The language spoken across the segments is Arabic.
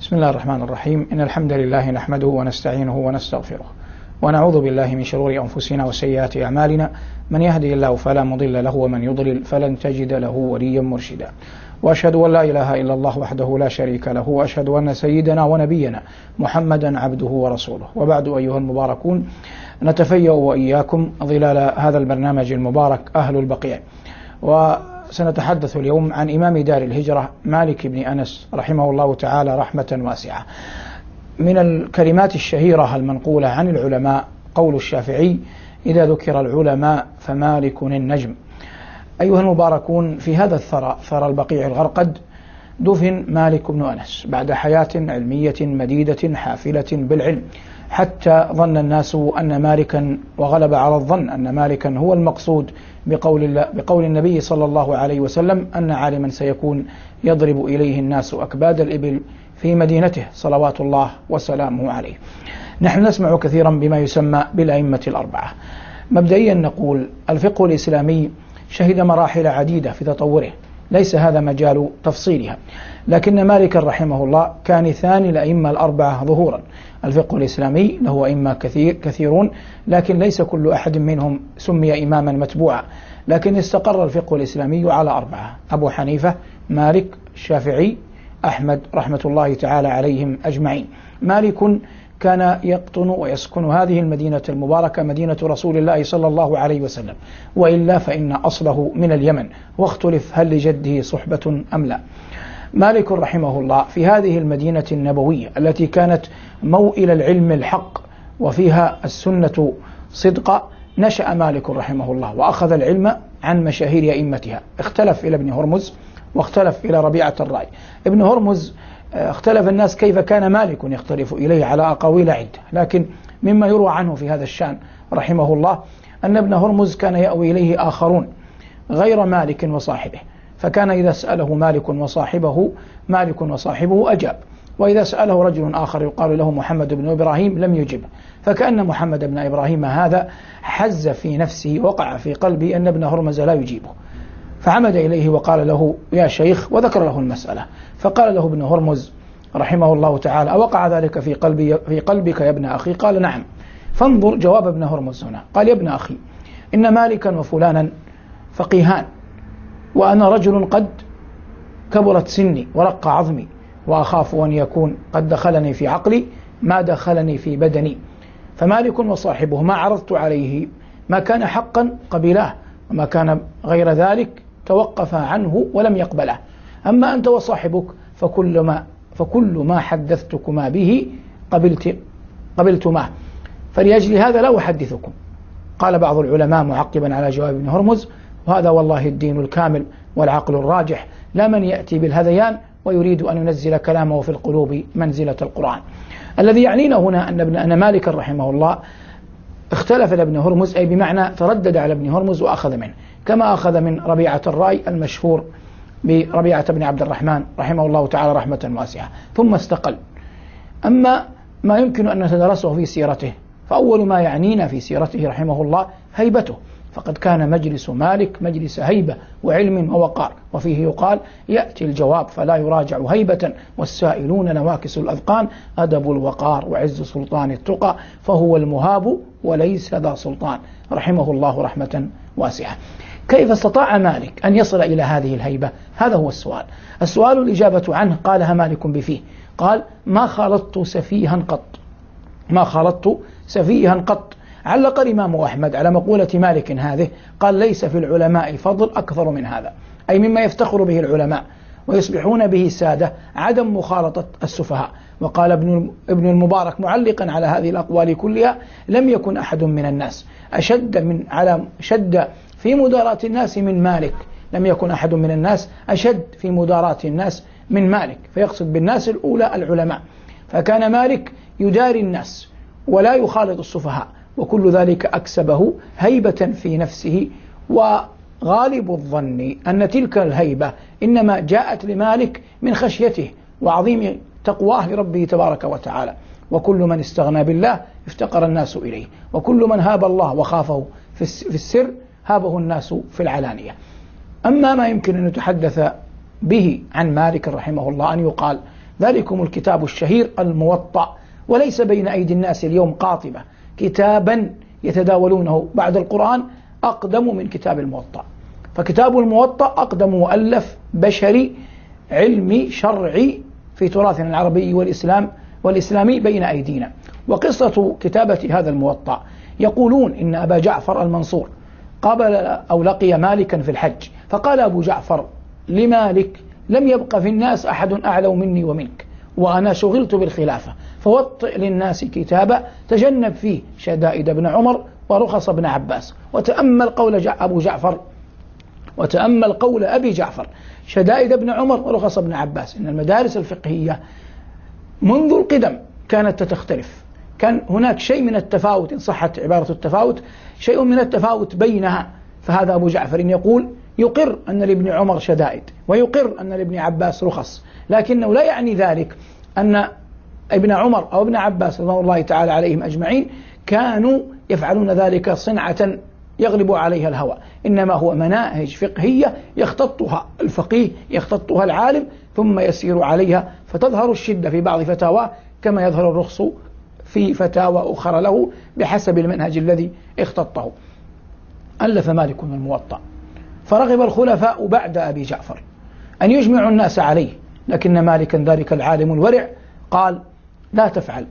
بسم الله الرحمن الرحيم. إن الحمد لله نحمده ونستعينه ونستغفره ونعوذ بالله من شرور أنفسنا وسيئات أعمالنا، من يهدي الله فلا مضل له ومن يضلل فلن تجد له وليا مرشدا، وأشهد أن لا إله إلا الله وحده لا شريك له، وأشهد أن سيدنا ونبينا محمدا عبده ورسوله. وبعد أيها المباركون، نتفيأ وإياكم ظلال هذا البرنامج المبارك أهل البقيع، وسنتحدث اليوم عن إمام دار الهجرة مالك بن أنس رحمه الله تعالى رحمة واسعة. من الكلمات الشهيرة المنقولة عن العلماء قول الشافعي: إذا ذكر العلماء فمالك النجم. أيها المباركون، في هذا الثرى، ثرى البقيع الغرقد، دفن مالك بن أنس بعد حياة علمية مديدة حافلة بالعلم، حتى ظن الناس أن مالكا، وغلب على الظن أن مالكا هو المقصود بقول النبي صلى الله عليه وسلم أن عالما سيكون يضرب إليه الناس أكباد الإبل في مدينته صلوات الله وسلامه عليه. نحن نسمع كثيرا بما يسمى بالأئمة الأربعة. مبدئيا نقول الفقه الإسلامي شهد مراحل عديدة في تطوره، ليس هذا مجال تفصيلها، لكن مالك رحمه الله كان ثاني الأئمة الأربعة ظهورا. الفقه الإسلامي له أئمة كثيرون، لكن ليس كل أحد منهم سمي إماما متبوعا، لكن استقر الفقه الإسلامي على أربعة: أبو حنيفة، مالك، الشافعي، أحمد رحمة الله تعالى عليهم أجمعين. مالك كان يقطن ويسكن هذه المدينة المباركة، مدينة رسول الله صلى الله عليه وسلم، وإلا فإن أصله من اليمن، واختلف هل لجده صحبة أم لا. مالك رحمه الله في هذه المدينة النبوية التي كانت موئل العلم الحق وفيها السنة صدقا، نشأ مالك رحمه الله وأخذ العلم عن مشاهير أئمتها. اختلف إلى ابن هرمز واختلف إلى ربيعة الرأي. ابن هرمز اختلف الناس كيف كان مالك يختلف إليه على أقاويل عدة، لكن مما يروى عنه في هذا الشأن رحمه الله أن ابن هرمز كان يأوي إليه آخرون غير مالك وصاحبه، فكان إذا سأله مالك وصاحبه أجاب، وإذا سأله رجل آخر يقال له محمد بن إبراهيم لم يجب، فكأن محمد بن إبراهيم هذا حز في نفسه، وقع في قلبه أن ابن هرمز لا يجيبه، فعمد إليه وقال له: يا شيخ، وذكر له المسألة. فقال له ابن هرمز رحمه الله تعالى: أوقع ذلك في قلبك يا ابن أخي؟ قال: نعم. فانظر جواب ابن هرمز هنا، قال: يا ابن أخي، إن مالكا وفلانا فقيهان، وأنا رجل قد كبرت سني ورق عظمي، وأخاف أن يكون قد دخلني في عقلي ما دخلني في بدني. فمالك وصاحبه ما عرضت عليه ما كان حقا قبلاه، وما كان غير ذلك توقف عنه ولم يقبله. أما أنت وصاحبك فكل ما حدثتكما به قبلتماه، فلأجل هذا لا أحدثكم. قال بعض العلماء معقبا على جواب ابن هرمز: وهذا والله الدين الكامل والعقل الراجح، لا من يأتي بالهذيان ويريد أن ينزل كلامه في القلوب منزلة القرآن. الذي يعنينا هنا أن مالك رحمه الله اختلف لابن هرمز، أي بمعنى تردد على ابن هرمز وأخذ منه، كما أخذ من ربيعة الرأي المشهور بربيعة بن عبد الرحمن رحمه الله تعالى رحمة واسعة، ثم استقل. أما ما يمكن أن نتدرسه في سيرته، فأول ما يعنينا في سيرته رحمه الله هيبته، فقد كان مجلس مالك مجلس هيبة وعلم ووقار، وفيه يقال: يأتي الجواب فلا يراجع هيبة، والسائلون نواكس الأذقان، أدب الوقار وعز سلطان التقى، فهو المهاب وليس ذا سلطان، رحمه الله رحمة واسعة. كيف استطاع مالك أن يصل إلى هذه الهيبة؟ هذا هو السؤال الإجابة عنه قالها مالك بفيه، قال: ما خالطت سفيها قط. علق الإمام أحمد على مقولة مالك هذه، قال: ليس في العلماء فضل أكثر من هذا، أي مما يفتخر به العلماء ويصبحون به سادة عدم مخالطة السفهاء. وقال ابن المبارك معلقا على هذه الأقوال كلها: لم يكن أحد من الناس أشد في مداراة الناس من مالك، لم يكن أحد من الناس أشد في مداراة الناس من مالك، فيقصد بالناس الأولى العلماء. فكان مالك يداري الناس ولا يخالط السفهاء، وكل ذلك أكسبه هيبة في نفسه. وغالب الظن أن تلك الهيبة إنما جاءت لمالك من خشيته وعظيم تقواه لربه تبارك وتعالى. وكل من استغنى بالله افتقر الناس إليه، وكل من هاب الله وخافه في السر هابه الناس في العلانية. أما ما يمكن أن يتحدث به عن مالك رحمه الله أن يقال: ذلكم الكتاب الشهير الموطأ، وليس بين أيدي الناس اليوم قاطبة كتابا يتداولونه بعد القرآن أقدم من كتاب الموطأ. فكتاب الموطأ أقدم مؤلف بشري علمي شرعي في تراثنا العربي والإسلامي بين أيدينا. وقصة كتابة هذا الموطأ، يقولون إن أبا جعفر المنصور قابل أو لقي مالكا في الحج، فقال أبو جعفر لمالك: لم يبق في الناس أحد أعلم مني ومنك، وأنا شغلت بالخلافة، فوطئ للناس كتابا تجنب فيه شدائد ابن عمر ورخص ابن عباس. وتأمل قول أبي جعفر: شدائد ابن عمر ورخص ابن عباس. إن المدارس الفقهية منذ القدم كانت تختلف، كان هناك شيء من التفاوت، إن صحت عبارة التفاوت، شيء من التفاوت بينها. فهذا أبو جعفر يقول يقر أن لابن عمر شدائد ويقر أن لابن عباس رخص، لكنه لا يعني ذلك أن ابن عمر أو ابن عباس رضي الله تعالى عليهم أجمعين كانوا يفعلون ذلك صنعة يغلب عليها الهوى، إنما هو مناهج فقهية يختطها الفقيه، يختطها العالم، ثم يسير عليها، فتظهر الشدة في بعض فتاواه كما يظهر الرخص في فتاوى أخرى له بحسب المنهج الذي اختطه. ألف مالك الموطأ، فرغب الخلفاء بعد أبي جعفر أن يجمعوا الناس عليه، لكن مالكا ذلك العالم الورع قال: لا تفعل،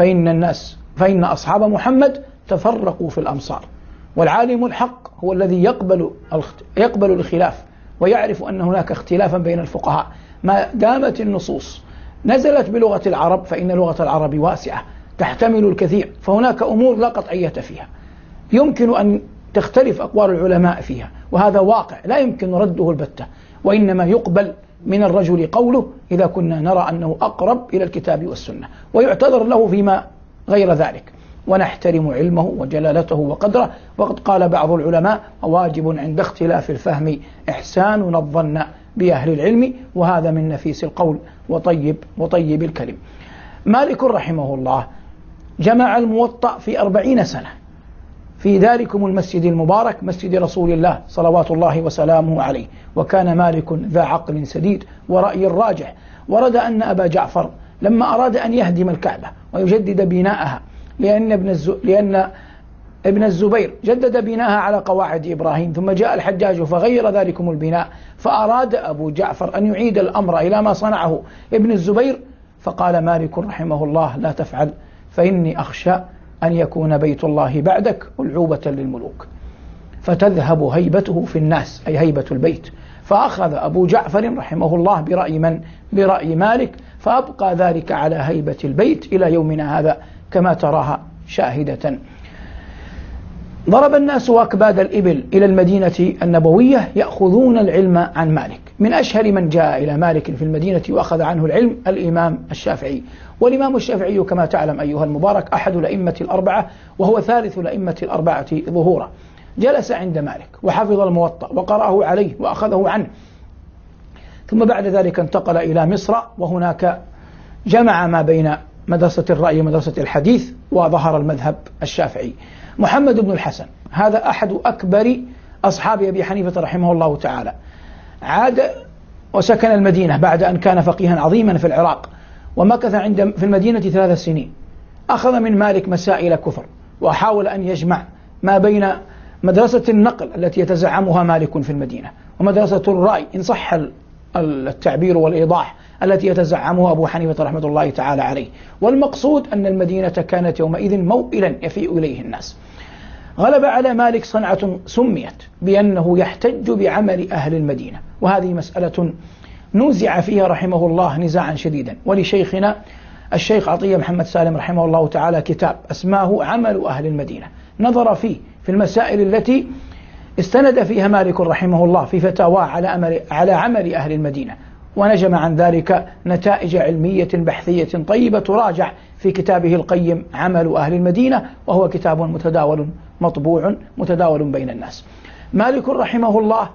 فإن أصحاب محمد تفرقوا في الأمصار، والعالم الحق هو الذي يقبل الخلاف ويعرف أن هناك اختلافا بين الفقهاء. ما دامت النصوص نزلت بلغة العرب فإن لغة العرب واسعة تحتمل الكثير، فهناك أمور لا قطعية فيها، يمكن أن تختلف أقوال العلماء فيها، وهذا واقع لا يمكن رده البتة، وإنما يقبل من الرجل قوله إذا كنا نرى أنه أقرب إلى الكتاب والسنة، ويعتذر له فيما غير ذلك، ونحترم علمه وجلالته وقدره. وقد قال بعض العلماء: واجب عند اختلاف الفهم إحسان الظن بأهل العلم، وهذا من نفيس القول وطيب الكلم. مالك رحمه الله جمع الموطأ في 40 سنة في ذلكم المسجد المبارك، مسجد رسول الله صلوات الله وسلامه عليه. وكان مالك ذا عقل سديد ورأي راجح. ورد أن أبا جعفر لما أراد أن يهدم الكعبة ويجدد بناءها، لأن ابن الزبير جدد بناءها على قواعد إبراهيم، ثم جاء الحجاج فغير ذلكم البناء، فأراد أبو جعفر أن يعيد الأمر إلى ما صنعه ابن الزبير، فقال مالك رحمه الله: لا تفعل، فإني أخشى أن يكون بيت الله بعدك ألعوبة للملوك فتذهب هيبته في الناس، أي هيبة البيت. فأخذ أبو جعفر رحمه الله برأي مالك، فأبقى ذلك على هيبة البيت إلى يومنا هذا كما تراها شاهدة. ضرب الناس أكباد الإبل إلى المدينة النبوية يأخذون العلم عن مالك. من أشهر من جاء إلى مالك في المدينة وأخذ عنه العلم الإمام الشافعي. والإمام الشافعي كما تعلم أيها المبارك أحد الأئمة الأربعة، وهو ثالث الأئمة الأربعة ظهورا. جلس عند مالك وحفظ الموطأ وقرأه عليه وأخذه عنه، ثم بعد ذلك انتقل إلى مصر، وهناك جمع ما بين مدرسة الرأي ومدرسة الحديث، وظهر المذهب الشافعي. محمد بن الحسن هذا أحد أكبر أصحاب أبي حنيفة رحمه الله تعالى، عاد وسكن المدينة بعد أن كان فقيها عظيما في العراق، ومكث في المدينة 3 سنين. أخذ من مالك مسائل كفر، وحاول أن يجمع ما بين مدرسة النقل التي يتزعمها مالك في المدينة ومدرسة الرأي إن صح التعبير والإيضاح التي يتزعمها أبو حنيفة رحمة الله تعالى عليه. والمقصود أن المدينة كانت يومئذ موئلا يفيء إليه الناس. غلب على مالك صنعة سميت بأنه يحتج بعمل أهل المدينة، وهذه مسألة نوزع فيها رحمه الله نزاعا شديدا. ولشيخنا الشيخ عطية محمد سالم رحمه الله تعالى كتاب اسماه عمل أهل المدينة، نظر فيه في المسائل التي استند فيها مالك رحمه الله في فتاوى على عمل أهل المدينة، ونجم عن ذلك نتائج علمية بحثية طيبة تراجع في كتابه القيم عمل أهل المدينة، وهو كتاب متداول مطبوع متداول بين الناس. مالك رحمه الله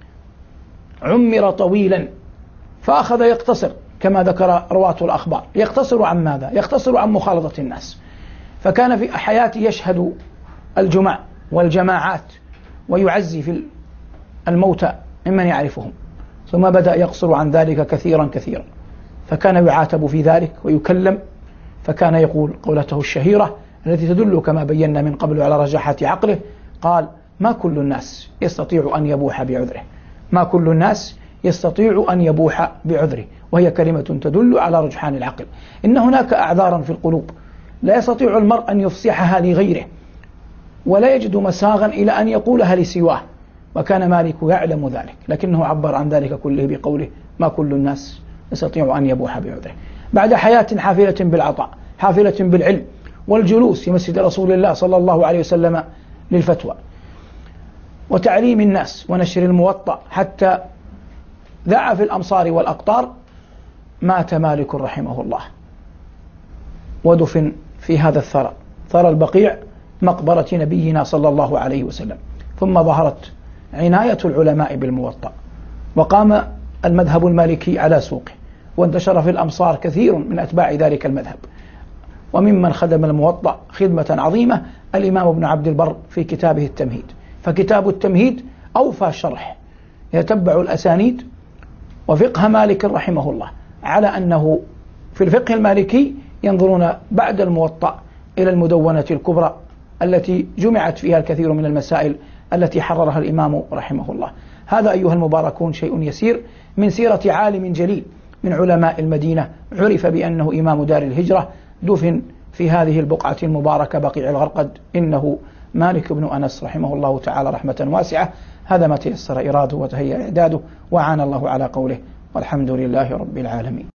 عمر طويلا، فأخذ يقتصر كما ذكر رواة الأخبار. يقتصر عن ماذا؟ يقتصر عن مخالطة الناس، فكان في حياته يشهد الجمع والجماعات ويعزي في الموتى ممن يعرفهم، ثم بدأ يقصر عن ذلك كثيرا كثيرا، فكان يعاتب في ذلك ويكلم، فكان يقول قولته الشهيرة التي تدل كما بينا من قبل على رجاحة عقله، قال: ما كل الناس يستطيع أن يبوح بعذره، ما كل الناس يستطيع أن يبوح بعذره، وهي كلمة تدل على رجحان العقل. إن هناك أعذارا في القلوب لا يستطيع المرء أن يفصحها لغيره، ولا يجد مساغا إلى أن يقولها لسواه، وكان مالك يعلم ذلك، لكنه عبر عن ذلك كله بقوله: ما كل الناس يستطيع أن يبوح بعذره. بعد حياة حافلة بالعطاء، حافلة بالعلم والجلوس في مسجد رسول الله صلى الله عليه وسلم للفتوى وتعليم الناس ونشر الموطأ حتى ذاع في الأمصار والأقطار، مات مالك رحمه الله ودفن في هذا الثرى، ثرى البقيع، مقبرة نبينا صلى الله عليه وسلم. ثم ظهرت عناية العلماء بالموطأ، وقام المذهب المالكي على سوقه، وانتشر في الأمصار كثير من أتباع ذلك المذهب. وممن خدم الموطأ خدمة عظيمة الإمام ابن عبد البر في كتابه التمهيد، فكتاب التمهيد أوفى شرح يتبع الأسانيد وفقه مالك رحمه الله، على أنه في الفقه المالكي ينظرون بعد الموطأ إلى المدونة الكبرى التي جمعت فيها الكثير من المسائل التي حررها الإمام رحمه الله. هذا أيها المباركون شيء يسير من سيرة عالم جليل من علماء المدينة، عرف بأنه إمام دار الهجرة، دفن في هذه البقعة المباركة بقيع الغرقد، إنه مالك بن أنس رحمه الله تعالى رحمة واسعة. هذا ما تيسر إراده وتهيأ إعداده، وعان الله على قوله، والحمد لله رب العالمين.